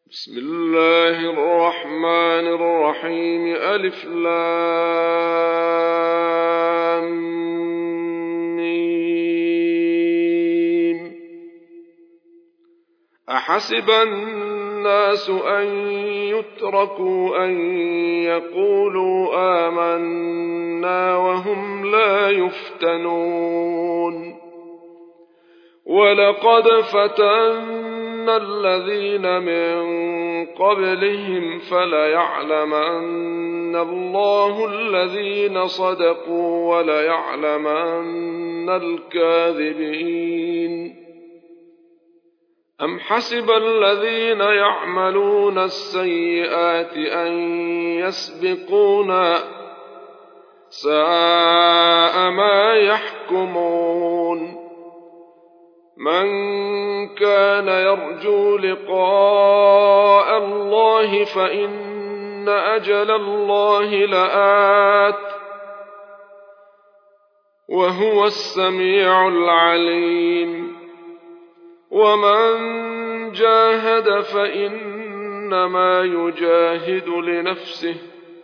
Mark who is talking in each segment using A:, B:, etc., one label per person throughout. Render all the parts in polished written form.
A: بسم الله الرحمن الرحيم ألف لام ميم. أحسب الناس أن يتركوا أن يقولوا آمنا وهم لا يفتنون. ولقد فتنا الذين من قبلهم فليعلمن الله الذين صدقوا وليعلمن الكاذبين. أم حسب الذين يعملون السيئات أن يسبقونا ساء ما يحكمون. من كان يرجو لقاء الله فإن أجل الله لآت وهو السميع العليم. ومن جاهد فإنما يجاهد لنفسه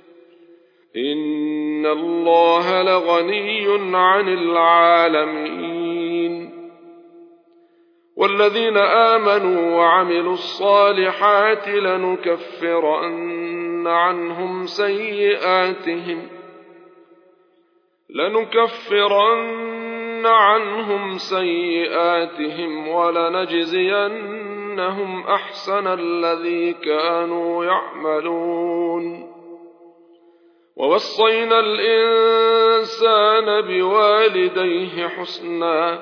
A: إن الله لغني عن العالمين. والذين آمنوا وعملوا الصالحات لنكفرن عنهم سيئاتهم ولنجزينهم أحسن الذي كانوا يعملون. ووصينا الإنسان بوالديه حسنا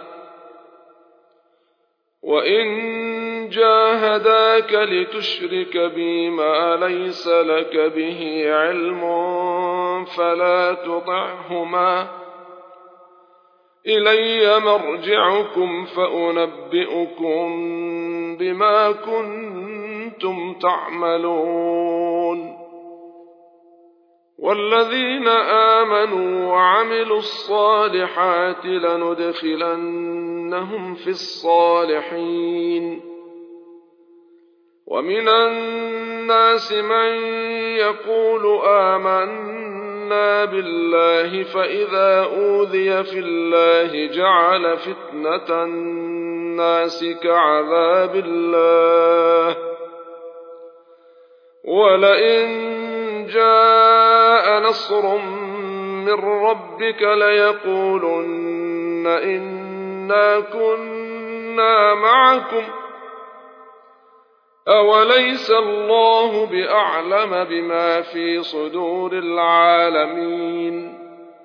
A: وإن جاهداك لتشرك بي ما ليس لك به علم فلا تطعهما إلي مرجعكم فأنبئكم بما كنتم تعملون. والذين آمنوا وعملوا الصالحات لندخلنهم في الصالحين. ومن الناس من يقول آمنا بالله فإذا أوذي في الله جعل فتنة الناس كعذاب الله ولئن جاء نصر من ربك ليقولن إنا كنا معكم أوليس الله بأعلم بما في صدور العالمين.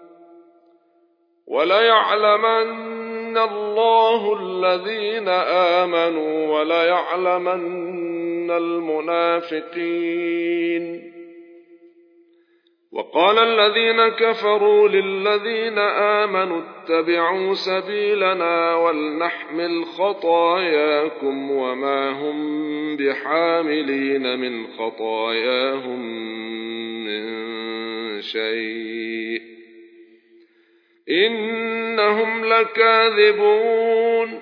A: وليعلمن الله الذين آمنوا وليعلمن المنافقين. وقال الذين كفروا للذين آمنوا اتبعوا سبيلنا ولنحمل خطاياكم وما هم بحاملين من خطاياهم من شيء إنهم لكاذبون.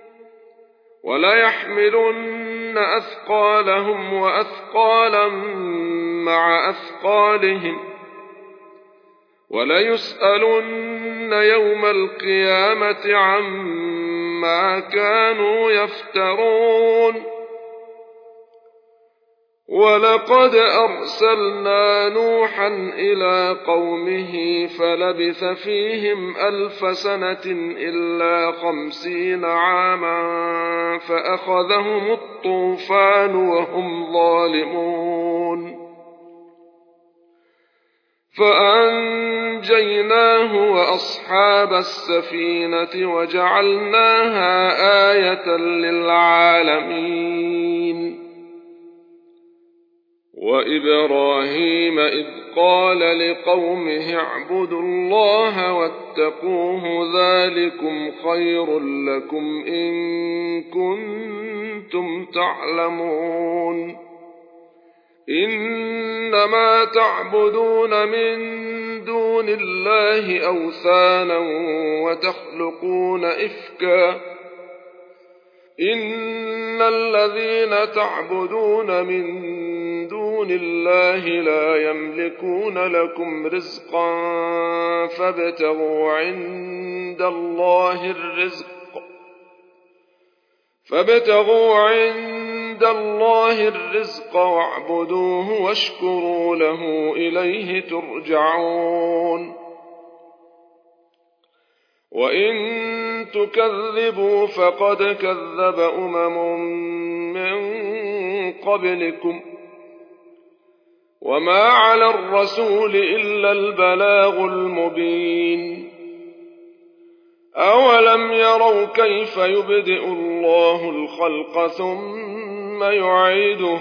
A: وليحملن أثقالهم وأثقالا مع أثقالهم وليسألن يوم القيامة عما كانوا يفترون. ولقد أرسلنا نوحا إلى قومه فلبث فيهم 1000 سنة إلا 50 عاما فأخذهم الطوفان وهم ظالمون فأنجيناه وأصحاب السفينة وجعلناها آية للعالمين. وإبراهيم إذ قال لقومه اعبدوا الله واتقوه ذلكم خير لكم إن كنتم تعلمون. إنما تعبدون من دون الله أوثانا وتخلقون إفكا إن الذين تعبدون من دون الله لا يملكون لكم رزقا فابتغوا عند الله الرزق واعبدوه واشكروا له إليه ترجعون وإن تكذبوا فقد كذب من قبلكم وما على الرسول إلا البلاغ المبين أولم يروا كيف يبدئ الله الخلق ثم يعيده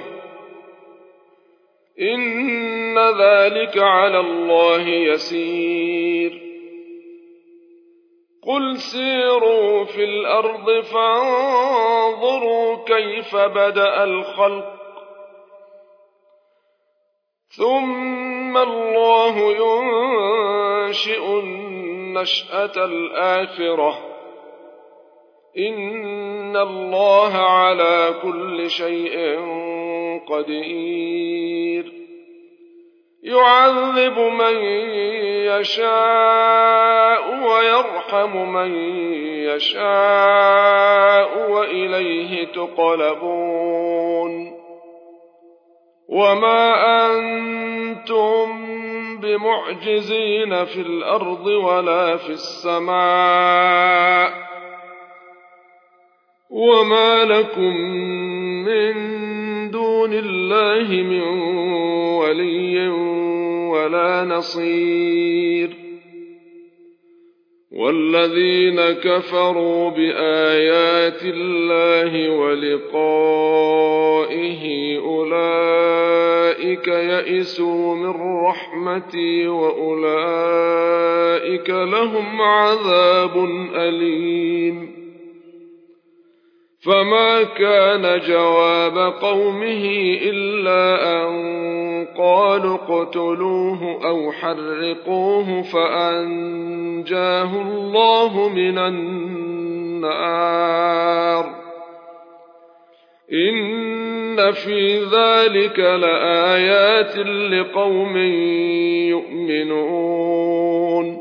A: إن ذلك على الله يسير قل سيروا في الأرض فانظروا كيف بدأ الخلق ثم الله ينشئ النشأة الآخرة إن الله على كل شيء قدير يعذب من يشاء ويرحم من يشاء وإليه تقلبون وما أنتم بمعجزين في الأرض ولا في السماء وما لكم من دون الله من ولي ولا نصير والذين كفروا بآيات الله ولقائه أولئك يئسوا من رحمتي وأولئك لهم عذاب أليم فما كان جواب قومه إلا أن قالوا اقتلوه أو حرقوه فأنجاه الله من النار إن في ذلك لآيات لقوم يؤمنون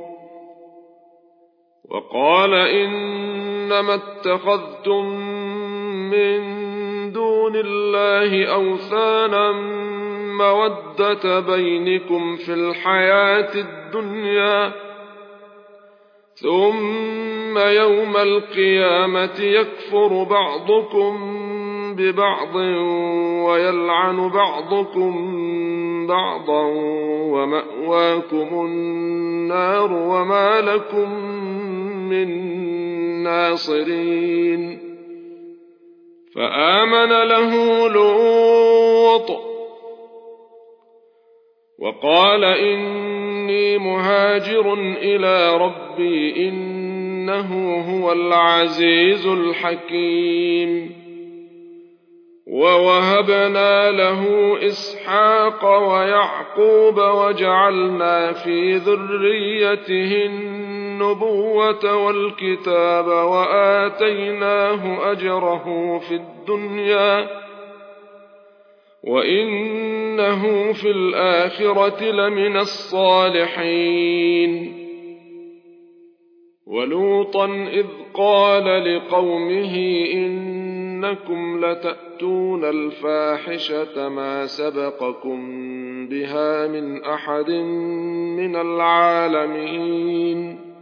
A: وقال إنما اتخذتم من دون الله أوثانا مودة بينكم في الحياة الدنيا ثم يوم القيامة يكفر بعضكم ببعض ويلعن بعضكم بعضا ومأواكم النار وما لكم من ناصرين فآمن له لوط وقال إني مهاجر إلى ربي إنه هو العزيز الحكيم ووهبنا له إسحاق ويعقوب وجعلنا في ذريته النبوة والكتاب وآتيناه أجره في الدنيا وإنه في الآخرة لمن الصالحين ولوطا إذ قال لقومه إنكم لتأتون الفاحشة ما سبقكم بها من أحد من العالمين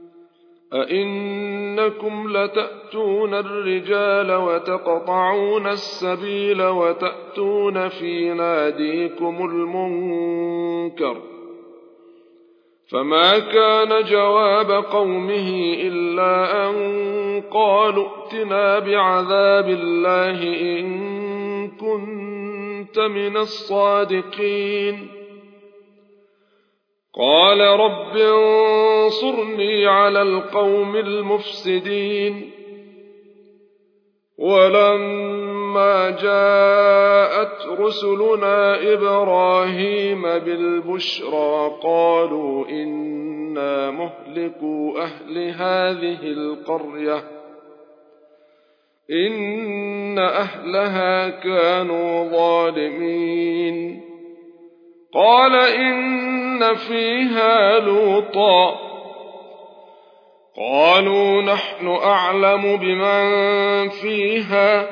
A: أئنكم لتأتون الرجال وتقطعون السبيل وتأتون في ناديكم المنكر فما كان جواب قومه إلا أن قالوا ائتنا بعذاب الله إن كنت من الصادقين قال رب انصرني على القوم المفسدين ولما جاءت رسلنا إبراهيم بالبشرى قالوا إنا مهلكو أهل هذه القرية إن أهلها كانوا ظالمين. قال إن فيها لوطا قالوا نحن أعلم بمن فيها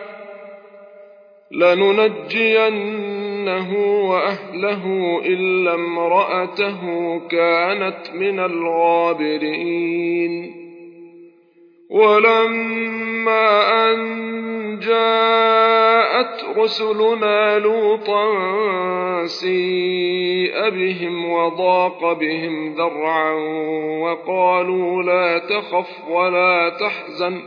A: لننجينه وأهله إلا امرأته كانت من الغابرين. ولما أن جاءت رسلنا لوطا سيء بهم وضاق بهم ذرعا وقالوا لا تخف ولا تحزن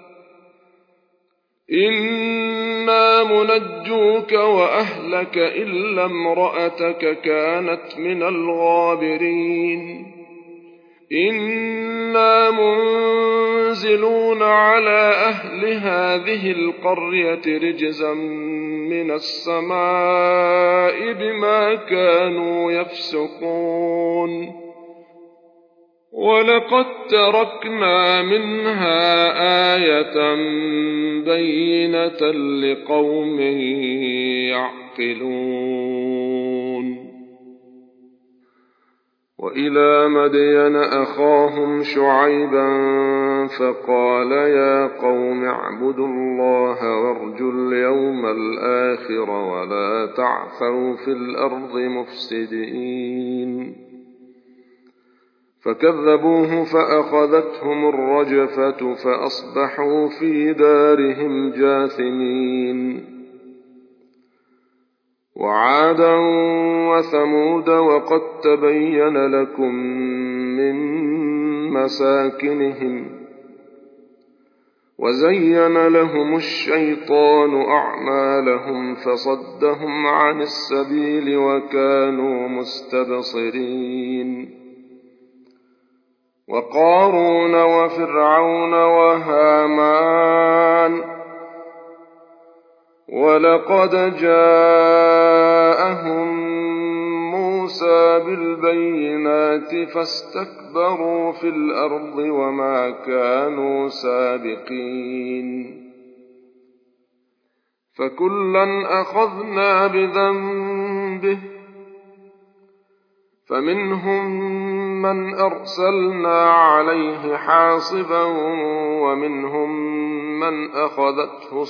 A: إنا منجوك وأهلك إلا امرأتك كانت من الغابرين. إنا منزلون على أهل هذه القرية رجزا من السماء بما كانوا يفسقون. ولقد تركنا منها آية بينة لقوم يعقلون. وإلى مدين أخاهم شعيبا فقال يا قوم اعبدوا الله وارجوا اليوم الآخر ولا تعثوا في الأرض مفسدين. فكذبوه فأخذتهم الرجفة فأصبحوا في دارهم جاثمين. وعادا وثمود وقد تبين لكم من مساكنهم وزين لهم الشيطان أعمالهم فصدهم عن السبيل وكانوا مستبصرين. وقارون وفرعون وهامان ولقد جاءهم موسى بالبينات فاستكبروا في الأرض وما كانوا سابقين. فكلا أخذنا بذنبه فمنهم من أرسلنا عليه حاصبا ومنهم من أخذته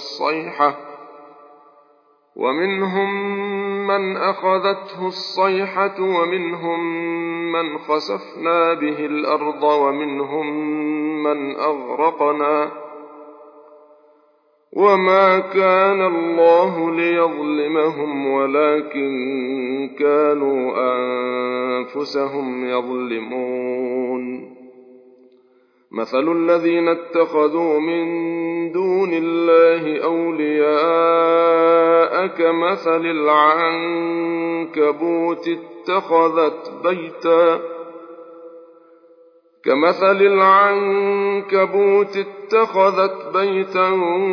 A: الصيحة ومنهم من خسفنا به الأرض ومنهم من أغرقنا. وما كان الله ليظلمهم ولكن كانوا أنفسهم يظلمون. مثل الذين اتخذوا من دون الله أولياء كمثل العنكبوت اتخذت بيتا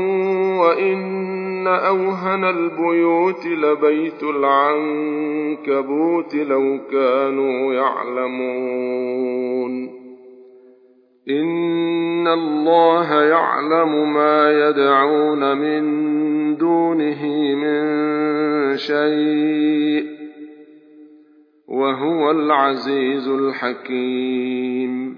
A: وإن أوهن البيوت لبيت العنكبوت لو كانوا يعلمون. إن الله يعلم ما يدعون من دونه من شيء وهو العزيز الحكيم.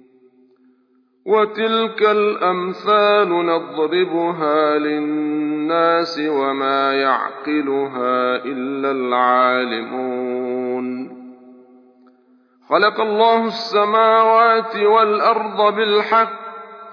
A: وتلك الأمثال نضربها للناس وما يعقلها إلا العالمون. خلق الله السماوات والأرض بالحق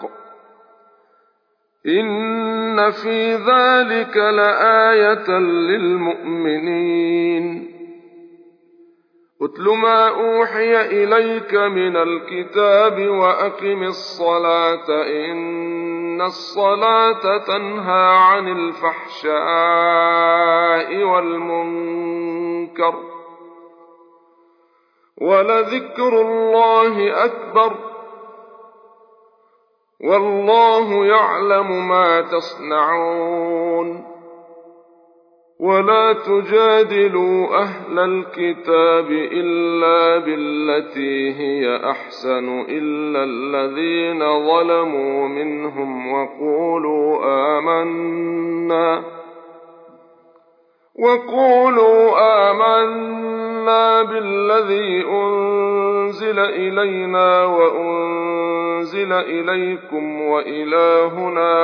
A: إن في ذلك لآية للمؤمنين. أتل ما أوحي إليك من الكتاب وأقم الصلاة إن الصلاة تنهى عن الفحشاء والمنكر ولذكر الله أكبر والله يعلم ما تصنعون. ولا تجادلوا أهل الكتاب إلا بالتي هي أحسن إلا الذين ظلموا منهم وقولوا آمنا بالذي أنزل إلينا وأنزل إليكم وإلهنا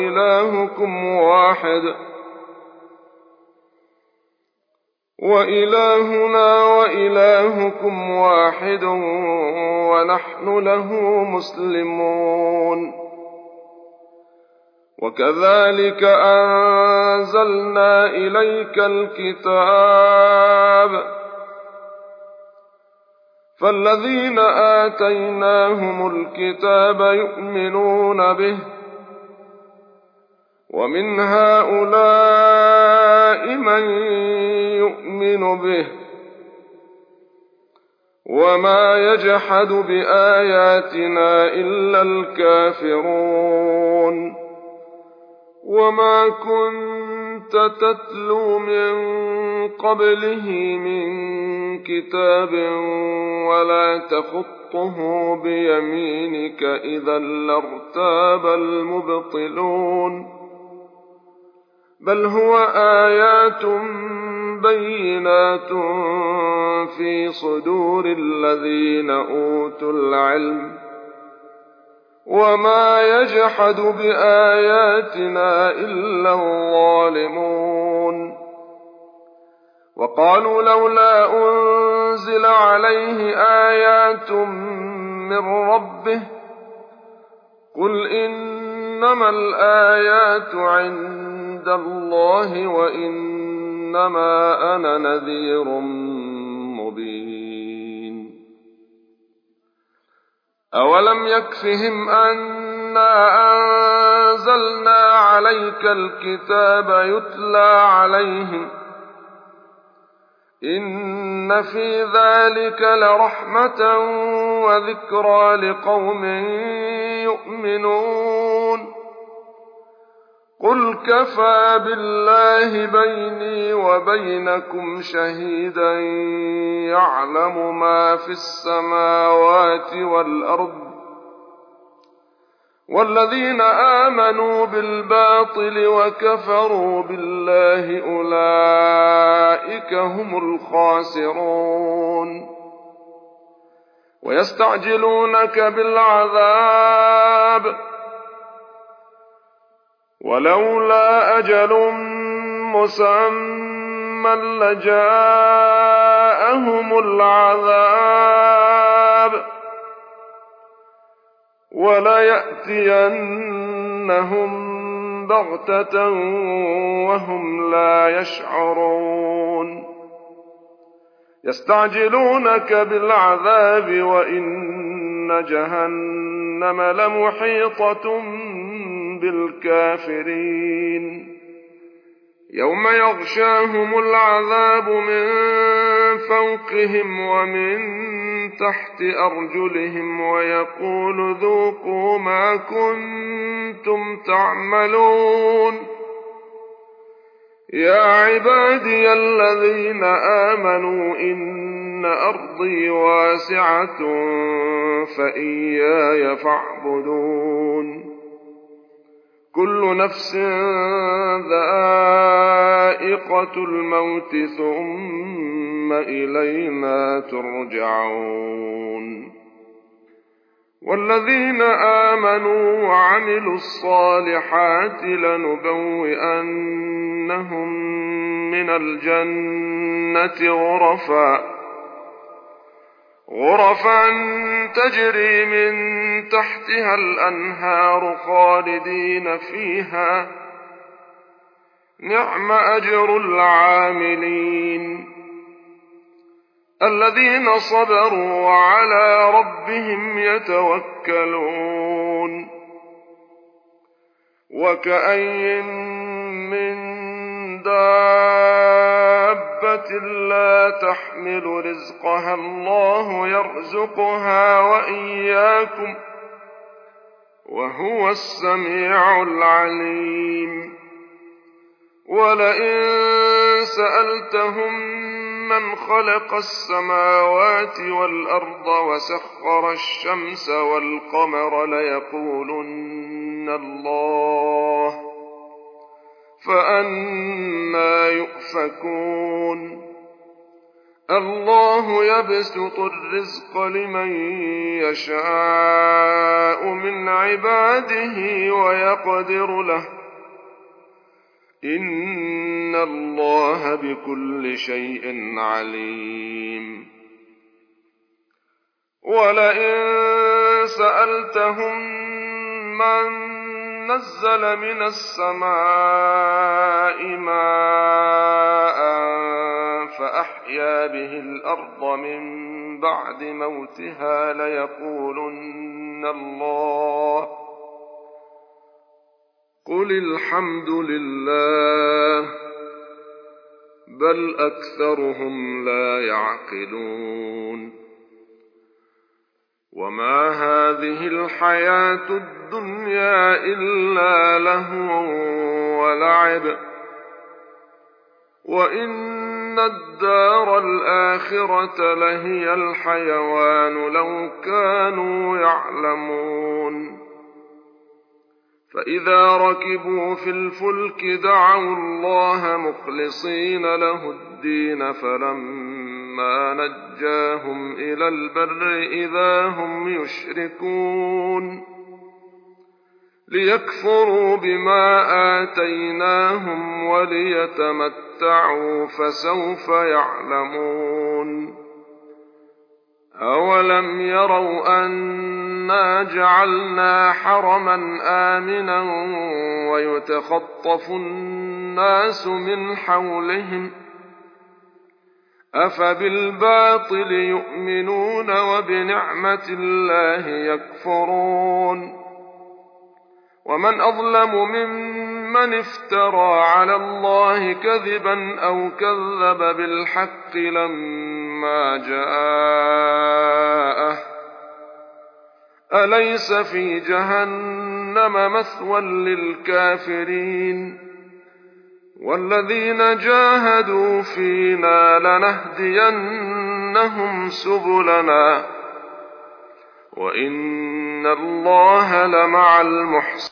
A: وإلهكم واحد ونحن له مسلمون. وكذلك أنزلنا إليك الكتاب فالذين آتيناهم الكتاب يؤمنون به ومن هؤلاء من يؤمن به وما يجحد بآياتنا إلا الكافرون. وما كنت تتلو من قبله من كتاب ولا تخطه بيمينك إذا لارتاب المبطلون. بل هو آيات بينات في صدور الذين أوتوا العلم وما يجحد بآياتنا إلا الظالمون. وقالوا لولا أنزل عليه آيات من ربه قل إنما الآيات عند الله وإنما أنا نذير مبين. أولم يكفهم أنا أنزلنا عليك الكتاب يتلى عليهم إن في ذلك لرحمة وذكرى لقوم يؤمنون. قل كفى بالله بيني وبينكم شهيدا يعلم ما في السماوات والأرض والذين آمنوا بالباطل وكفروا بالله أولئك هم الخاسرون. ويستعجلونك بالعذاب ولولا أجل مسمى لجاءهم العذاب وليأتينهم بغتة وهم لا يشعرون. يستعجلونك بالعذاب وإن جهنم لمحيطة بالكافرين. يوم يغشاهم العذاب من فوقهم ومن تحت أرجلهم ويقول ذوقوا ما كنتم تعملون. يا عبادي الذين آمنوا إن أرضي واسعة فإياي فاعبدون. كل نفس ذائقة الموت ثم إلينا ترجعون. والذين آمنوا وعملوا الصالحات لنبوئنهم من الجنة غرفا تجري من تحتها الأنهار خالدين فيها نعم أجر العاملين. الذين صبروا وعلى ربهم يتوكلون. وكأين من دابة لا تحمل رزقها الله يرزقها وإياكم وهو السميع العليم. ولئن سألتهم من خلق السماوات والأرض وسخر الشمس والقمر ليقولن الله فأنى يؤفكون الله يبسط الرزق لمن يشاء من عباده ويقدر له إن الله بكل شيء عليم ولئن سألتهم من نزل من السماء ماء فأحيا به الأرض من بعد موتها ليقولن الله قل الحمد لله بل أكثرهم لا يعقلون وما هذه الحياة الدنيا إلا لهو ولعب وإن الدار الآخرة لهي الحيوان لو كانوا يعلمون فإذا ركبوا في الفلك دعوا الله مخلصين له الدين فلما نجاهم إلى البر إذا هم يشركون ليكفروا بما آتيناهم وليتمتعوا فسوف يعلمون أولم يروا أنا جعلنا حرما آمنا ويتخطف الناس من حولهم أفبالباطل يؤمنون وبنعمة الله يكفرون ومن أظلم ممن افترى على الله كذبا أو كذب بالحق لما جاءه أليس في جهنم مثوى للكافرين والذين جاهدوا فينا لنهدينهم سبلنا وإن الله لمع المحسنين